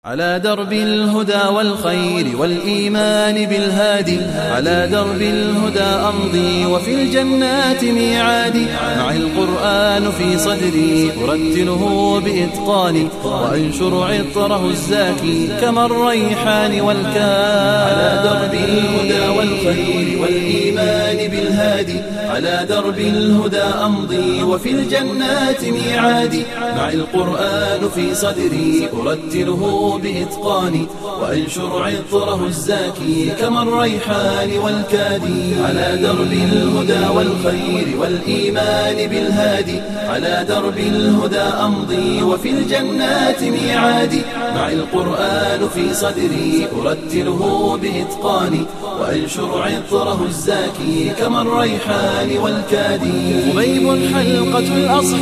على درب الهدى والخير والإيمان بالهادي، على درب الهدى أمضي وفي الجنات ميعادي، معي القرآن في صدري أرتله بإتقاني، وأنشر عطره الزاكي كما الريحان والكاد. على درب الهدى والخير والإيمان بالهادي، على درب الهدى أمضي وفي الجنات ميعادي، معي القرآن في صدري أرتله بإتقاني، وأنشر عطره الزاكي كما الريحان والكادي. على درب الهدى والخير والإيمان بالهادي، على درب الهدى أمضي وفي الجنات ميعادي، معي القرآن في صدري أرتله بإتقاني، وأنشر عطره الزاكي كما الريحان والكادي. خبيب حلقة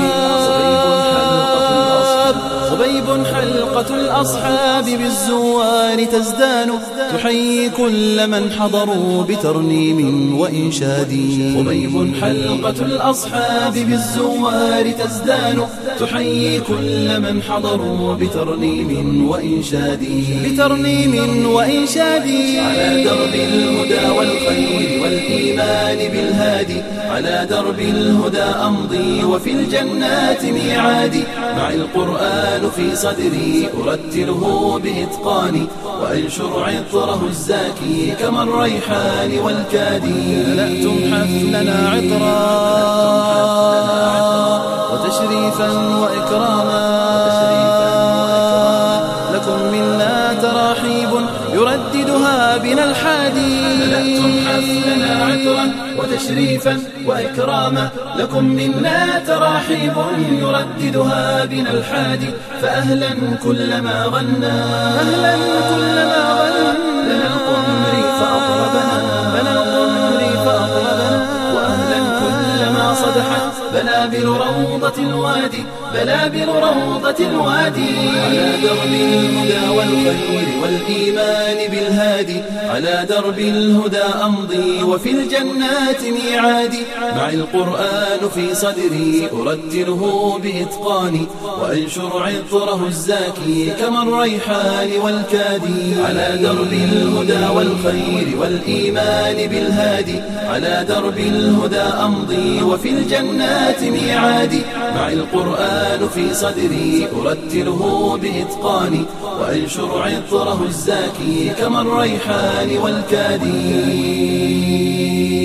الأصحاب، خبيب حلقة الأصحاب بالزوار تزدان، تحيي كل من حضروا بترنيم وإنشاد. خبيب حلقة الأصحاب بالزوار تزدان، تحيي كل من حضروا بترنيم وإنشاد. بترنيم وإنشاد. على درب الهدى والخير والإيمان بالهادي، على درب الهدى أمضي وفي الجنات ميعادي، معي القرآن في صدري أرتله بإتقاني، وأنشر عطره الزاكي كما الريحان والكادي. ملأتم حفلنا عطرا وتشريفا وإكراما، لكم منا تراحيب يرددها بنا الحادي. ملأتم حفلنا عطرا وتشريفا وإكراما، لكم منا تراحيب يرددها بنا الحادي. فأهلا كلما غنى، أهلا كلما غنى، لنا القمر فأطربنا، لنا القمر فأطربنا. وأهلا كلما صدحت بلابل روضة الوادي، بلابل روضة الوادي. على درب الهدى والخير والإيمان بالهادي، على درب الهدى أمضي وفي الجنات ميعادي، معي القرآن في صدري أرتله بإتقاني، وأنشر عطره الزاكي كما الريحان والكادي. على درب الهدى والخير والإيمان بالهادي، على درب الهدى أمضي وفي الجنات ميعادي، معي القرآن في صدري أرتله بإتقاني، وأنشر عطره الزاكي كما الريحان والكادي.